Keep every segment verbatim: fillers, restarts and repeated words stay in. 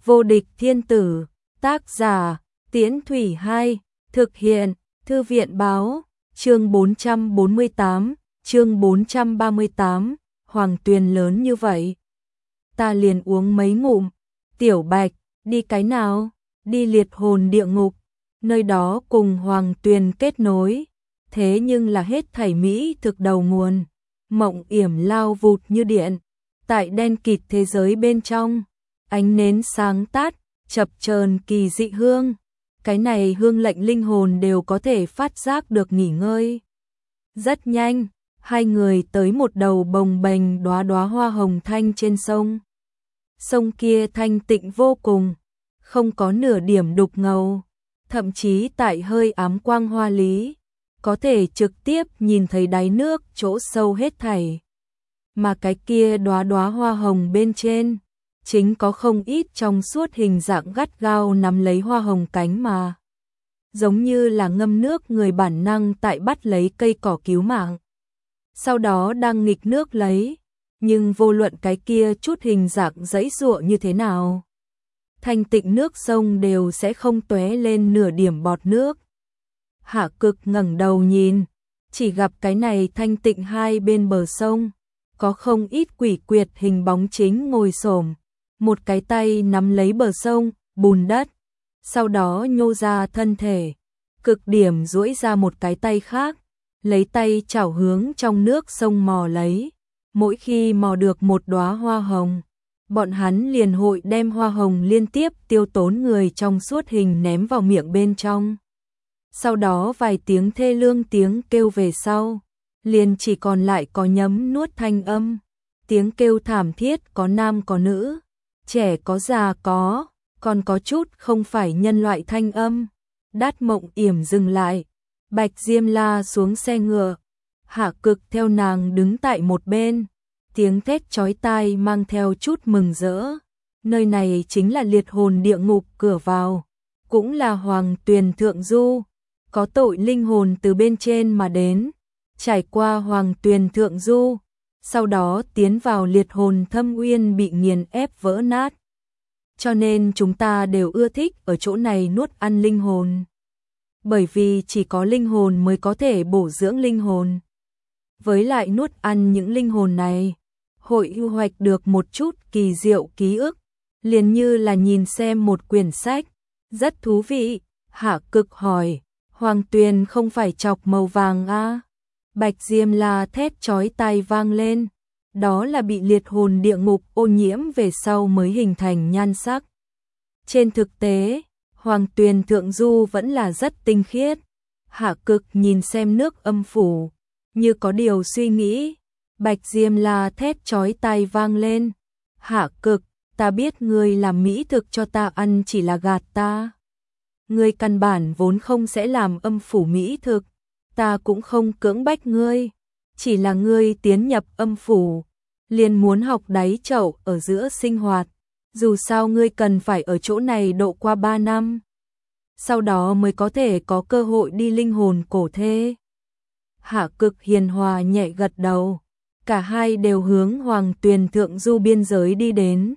Vô địch thiên tử, tác giả, Tiễn Thủy Hai, thực hiện, Thư viện báo, chương bốn trăm bốn mươi tám, chương bốn trăm ba mươi tám, Hoàng Tuyền lớn như vậy. Ta liền uống mấy ngụm, Tiểu Bạch, đi cái nào? Đi liệt hồn địa ngục, nơi đó cùng Hoàng Tuyền kết nối, thế nhưng là hết thảy mỹ thực đầu nguồn, mộng yểm lao vụt như điện, tại đen kịt thế giới bên trong, ánh nến sáng tát, chập chờn kỳ dị hương, cái này hương lệnh linh hồn đều có thể phát giác được nghỉ ngơi. Rất nhanh, hai người tới một đầu bồng bềnh đóa đóa hoa hồng thanh trên sông. Sông kia thanh tịnh vô cùng, không có nửa điểm đục ngầu, thậm chí tại hơi ám quang hoa lý, có thể trực tiếp nhìn thấy đáy nước chỗ sâu hết thảy. Mà cái kia đóa đóa hoa hồng bên trên, chính có không ít trong suốt hình dạng gắt gao nắm lấy hoa hồng cánh mà. Giống như là ngâm nước người bản năng tại bắt lấy cây cỏ cứu mạng. Sau đó đang nghịch nước lấy, nhưng vô luận cái kia chút hình dạng giãy giụa như thế nào, thanh tịnh nước sông đều sẽ không tóe lên nửa điểm bọt nước. Hạ Cực ngẩng đầu nhìn, chỉ gặp cái này thanh tịnh hai bên bờ sông, có không ít quỷ quyệt hình bóng chính ngồi xổm, một cái tay nắm lấy bờ sông, bùn đất, sau đó nhô ra thân thể, cực điểm duỗi ra một cái tay khác, lấy tay chảo hướng trong nước sông mò lấy. Mỗi khi mò được một đóa hoa hồng, bọn hắn liền hội đem hoa hồng liên tiếp tiêu tốn người trong suốt hình ném vào miệng bên trong. Sau đó vài tiếng thê lương tiếng kêu về sau, liền chỉ còn lại có nhấm nuốt thanh âm, tiếng kêu thảm thiết có nam có nữ, trẻ có già có, còn có chút không phải nhân loại thanh âm. Đát Mộng Yểm dừng lại, Bạch Diêm La xuống xe ngựa, Hạ Cực theo nàng đứng tại một bên, tiếng thét chói tai mang theo chút mừng rỡ. Nơi này chính là liệt hồn địa ngục cửa vào, cũng là Hoàng Tuyền thượng du, có tội linh hồn từ bên trên mà đến, trải qua Hoàng Tuyền thượng du, sau đó tiến vào liệt hồn thâm uyên bị nghiền ép vỡ nát. Cho nên chúng ta đều ưa thích ở chỗ này nuốt ăn linh hồn, bởi vì chỉ có linh hồn mới có thể bổ dưỡng linh hồn. Với lại nuốt ăn những linh hồn này, hội thu hoạch được một chút kỳ diệu ký ức, liền như là nhìn xem một quyển sách, rất thú vị. Hạ Cực hỏi, Hoàng Tuyền không phải chọc màu vàng à? Bạch Diêm La thét chói tai vang lên, đó là bị liệt hồn địa ngục ô nhiễm về sau mới hình thành nhan sắc. Trên thực tế, Hoàng Tuyền thượng du vẫn là rất tinh khiết. Hạ Cực nhìn xem nước âm phủ, như có điều suy nghĩ. Bạch Diêm La thét chói tai vang lên, Hạ Cực, ta biết ngươi làm mỹ thực cho ta ăn chỉ là gạt ta. Ngươi căn bản vốn không sẽ làm âm phủ mỹ thực, ta cũng không cưỡng bách ngươi, chỉ là ngươi tiến nhập âm phủ, liền muốn học đáy chậu ở giữa sinh hoạt, dù sao ngươi cần phải ở chỗ này độ qua ba năm, sau đó mới có thể có cơ hội đi linh hồn cổ thê. Hạ Cực hiền hòa nhẹ gật đầu, cả hai đều hướng Hoàng Tuyền thượng du biên giới đi đến,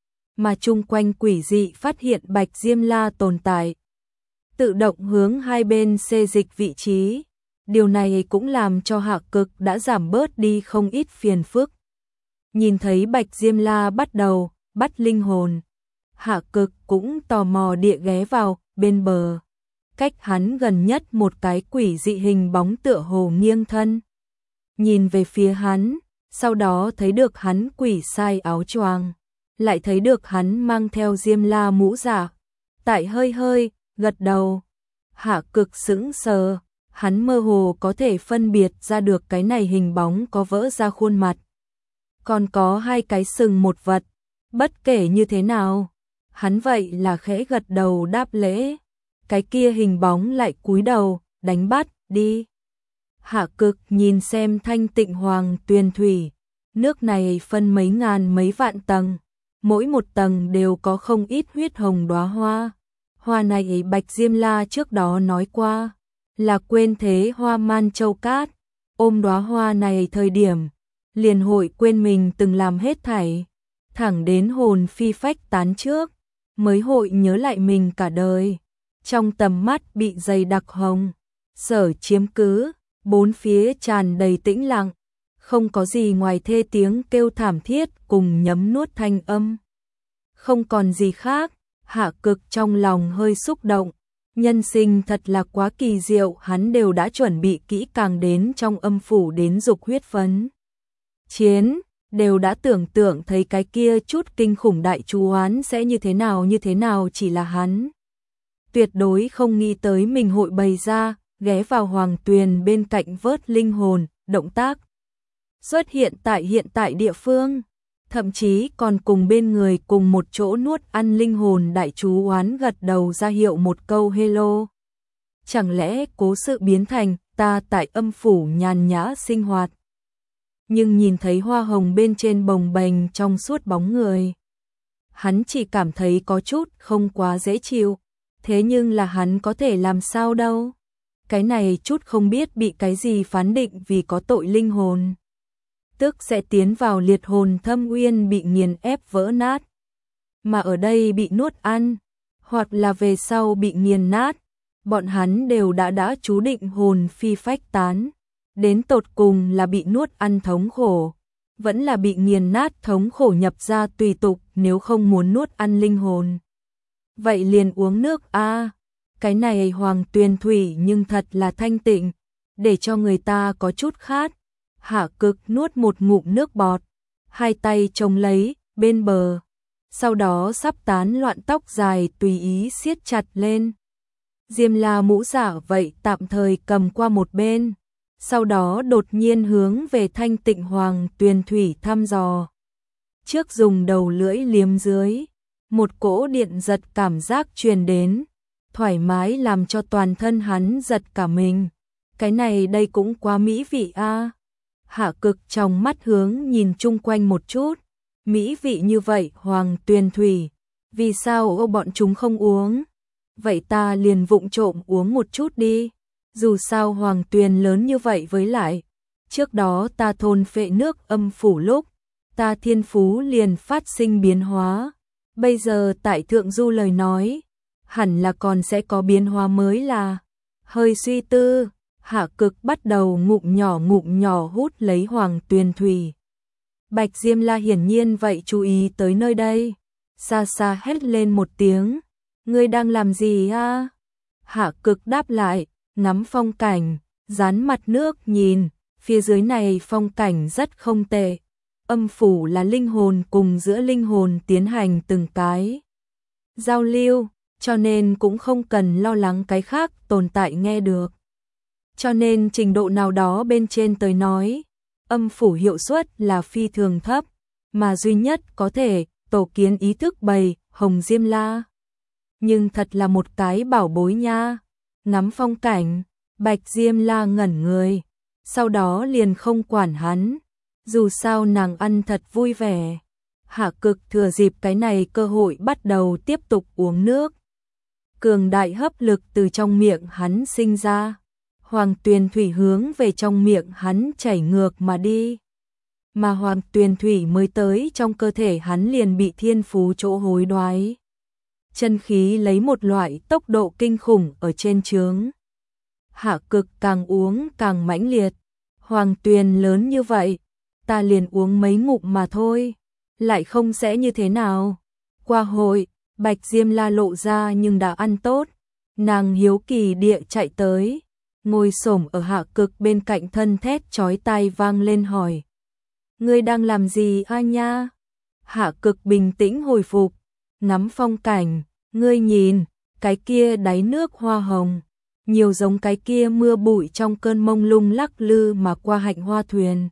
mà chung quanh quỷ dị phát hiện Bạch Diêm La tồn tại, tự động hướng hai bên xê dịch vị trí. Điều này cũng làm cho Hạ Cực đã giảm bớt đi không ít phiền phức. Nhìn thấy Bạch Diêm La bắt đầu bắt linh hồn, Hạ Cực cũng tò mò địa ghé vào bên bờ, cách hắn gần nhất một cái quỷ dị hình bóng tựa hồ nghiêng thân, nhìn về phía hắn, sau đó thấy được hắn quỷ sai áo choàng, lại thấy được hắn mang theo Diêm La mũ giả, tại hơi hơi gật đầu. Hạ Cực sững sờ, hắn mơ hồ có thể phân biệt ra được cái này hình bóng có vỡ ra khuôn mặt, còn có hai cái sừng một vật. Bất kể như thế nào, hắn vậy là khẽ gật đầu đáp lễ, cái kia hình bóng lại cúi đầu, đánh bắt, đi. Hạ Cực nhìn xem thanh tịnh Hoàng Tuyền thủy, nước này phân mấy ngàn mấy vạn tầng, mỗi một tầng đều có không ít huyết hồng đóa hoa. Hoa này Bạch Diêm La trước đó nói qua, là quên thế hoa man châu cát, ôm đóa hoa này thời điểm, liền hội quên mình từng làm hết thảy, thẳng đến hồn phi phách tán trước, mới hội nhớ lại mình cả đời. Trong tầm mắt bị dày đặc hồng sở chiếm cứ, bốn phía tràn đầy tĩnh lặng, không có gì ngoài thê tiếng kêu thảm thiết cùng nhấm nuốt thanh âm. Không còn gì khác, Hạ Cực trong lòng hơi xúc động, nhân sinh thật là quá kỳ diệu, hắn đều đã chuẩn bị kỹ càng đến trong âm phủ đến dục huyết phấn chiến, đều đã tưởng tượng thấy cái kia chút kinh khủng đại chú oán sẽ như thế nào như thế nào, chỉ là hắn tuyệt đối không nghĩ tới mình hội bày ra, ghé vào Hoàng Tuyền bên cạnh vớt linh hồn, động tác xuất hiện tại hiện tại địa phương, thậm chí còn cùng bên người cùng một chỗ nuốt ăn linh hồn đại chú oán gật đầu ra hiệu một câu hello. Chẳng lẽ cố sự biến thành ta tại âm phủ nhàn nhã sinh hoạt. Nhưng nhìn thấy hoa hồng bên trên bồng bềnh trong suốt bóng người, hắn chỉ cảm thấy có chút không quá dễ chịu, thế nhưng là hắn có thể làm sao đâu. Cái này chút không biết bị cái gì phán định vì có tội linh hồn, tức sẽ tiến vào liệt hồn thâm uyên bị nghiền ép vỡ nát. Mà ở đây bị nuốt ăn, hoặc là về sau bị nghiền nát, bọn hắn đều đã đã chú định hồn phi phách tán. Đến tột cùng là bị nuốt ăn thống khổ, vẫn là bị nghiền nát thống khổ nhập ra tùy tục, nếu không muốn nuốt ăn linh hồn. Vậy liền uống nước a. Cái này Hoàng Tuyền thủy nhưng thật là thanh tịnh, để cho người ta có chút khát. Hạ Cực nuốt một ngụm nước bọt, hai tay chống lấy bên bờ, sau đó sắp tán loạn tóc dài tùy ý siết chặt lên. Diêm La mũ giả vậy tạm thời cầm qua một bên, sau đó đột nhiên hướng về thanh tịnh Hoàng Tuyền thủy thăm dò. Trước dùng đầu lưỡi liếm dưới, một cỗ điện giật cảm giác truyền đến, thoải mái làm cho toàn thân hắn giật cả mình. Cái này đây cũng quá mỹ vị a. Hạ Cực trong mắt hướng nhìn chung quanh một chút, mỹ vị như vậy Hoàng Tuyền thủy, vì sao ô bọn chúng không uống? Vậy ta liền vụng trộm uống một chút đi, dù sao Hoàng Tuyền lớn như vậy, với lại trước đó ta thôn phệ nước âm phủ lúc, ta thiên phú liền phát sinh biến hóa, bây giờ tại thượng du lời nói, hẳn là còn sẽ có biến hóa mới là. Hơi suy tư, Hạ Cực bắt đầu ngụm nhỏ ngụm nhỏ hút lấy Hoàng Tuyền thủy. Bạch Diêm La hiển nhiên vậy chú ý tới nơi đây, xa xa hét lên một tiếng, ngươi đang làm gì a? Hạ Cực đáp lại, ngắm phong cảnh, dán mặt nước nhìn, phía dưới này phong cảnh rất không tệ. Âm phủ là linh hồn cùng giữa linh hồn tiến hành từng cái giao lưu, cho nên cũng không cần lo lắng cái khác tồn tại nghe được. Cho nên trình độ nào đó bên trên tới nói, âm phủ hiệu suất là phi thường thấp, mà duy nhất có thể tổ kiến ý thức bầy Hồng Diêm La. Nhưng thật là một cái bảo bối nha. Ngắm phong cảnh, Bạch Diêm La ngẩn người, sau đó liền không quản hắn, dù sao nàng ăn thật vui vẻ. Hạ Cực thừa dịp cái này cơ hội bắt đầu tiếp tục uống nước. Cường đại hấp lực từ trong miệng hắn sinh ra, Hoàng Tuyền thủy hướng về trong miệng hắn chảy ngược mà đi. Mà Hoàng Tuyền thủy mới tới trong cơ thể hắn liền bị thiên phú chỗ hối đoái. Chân khí lấy một loại tốc độ kinh khủng ở trên trướng. Hạ Cực càng uống càng mãnh liệt. Hoàng Tuyền lớn như vậy, ta liền uống mấy ngụm mà thôi, lại không sẽ như thế nào. Qua hội, Bạch Diêm La lộ ra nhưng đã ăn tốt, nàng hiếu kỳ địa chạy tới, ngồi xổm ở Hạ Cực bên cạnh thân thét chói tai vang lên hỏi: ngươi đang làm gì a nha? Hạ Cực bình tĩnh hồi phục, ngắm phong cảnh, ngươi nhìn, cái kia đáy nước hoa hồng, nhiều giống cái kia mưa bụi trong cơn mông lung lắc lư mà qua hạnh hoa thuyền.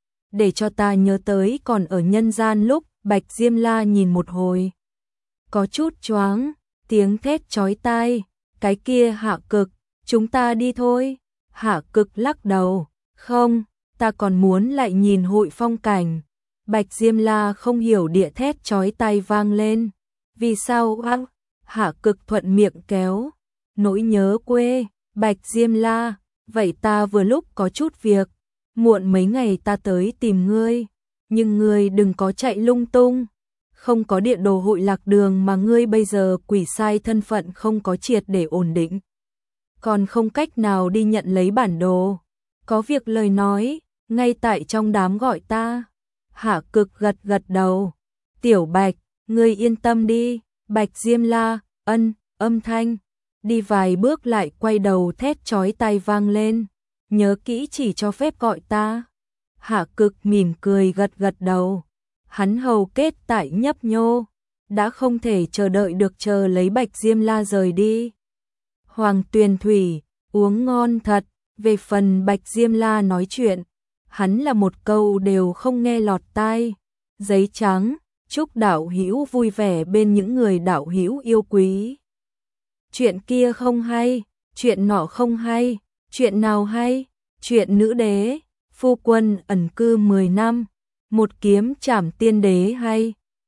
Để cho ta nhớ tới còn ở nhân gian lúc. Bạch Diêm La nhìn một hồi, có chút choáng, tiếng thét chói tai, cái kia Hạ Cực, chúng ta đi thôi. Hạ Cực lắc đầu, không, ta còn muốn lại nhìn hội phong cảnh. Bạch Diêm La không hiểu địa thét chói tai vang lên, vì sao a? Hạ Cực thuận miệng kéo, nỗi nhớ quê. Bạch Diêm La, vậy ta vừa lúc có chút việc, muộn mấy ngày ta tới tìm ngươi, nhưng ngươi đừng có chạy lung tung. Không có địa đồ hội lạc đường mà ngươi bây giờ quỷ sai thân phận không có triệt để ổn định. Còn không cách nào đi nhận lấy bản đồ. Có việc lời nói, ngay tại trong đám gọi ta. Hạ Cực gật gật đầu. Tiểu Bạch, ngươi yên tâm đi. Bạch Diêm La, ân, âm thanh. Đi vài bước lại quay đầu thét chói tai vang lên. Nhớ kỹ chỉ cho phép gọi ta. Hạ Cực mỉm cười gật gật đầu. Hắn hầu kết tại nhấp nhô. Đã không thể chờ đợi được chờ lấy Bạch Diêm La rời đi. Hoàng Tuyền Thủy, uống ngon thật. Về phần Bạch Diêm La nói chuyện, hắn là một câu đều không nghe lọt tai. Giấy trắng, chúc đạo hữu vui vẻ bên những người đạo hữu yêu quý. Chuyện kia không hay, chuyện nọ không hay, chuyện nào hay? Chuyện nữ đế, phu quân ẩn cư mười năm, một kiếm trảm tiên đế hay.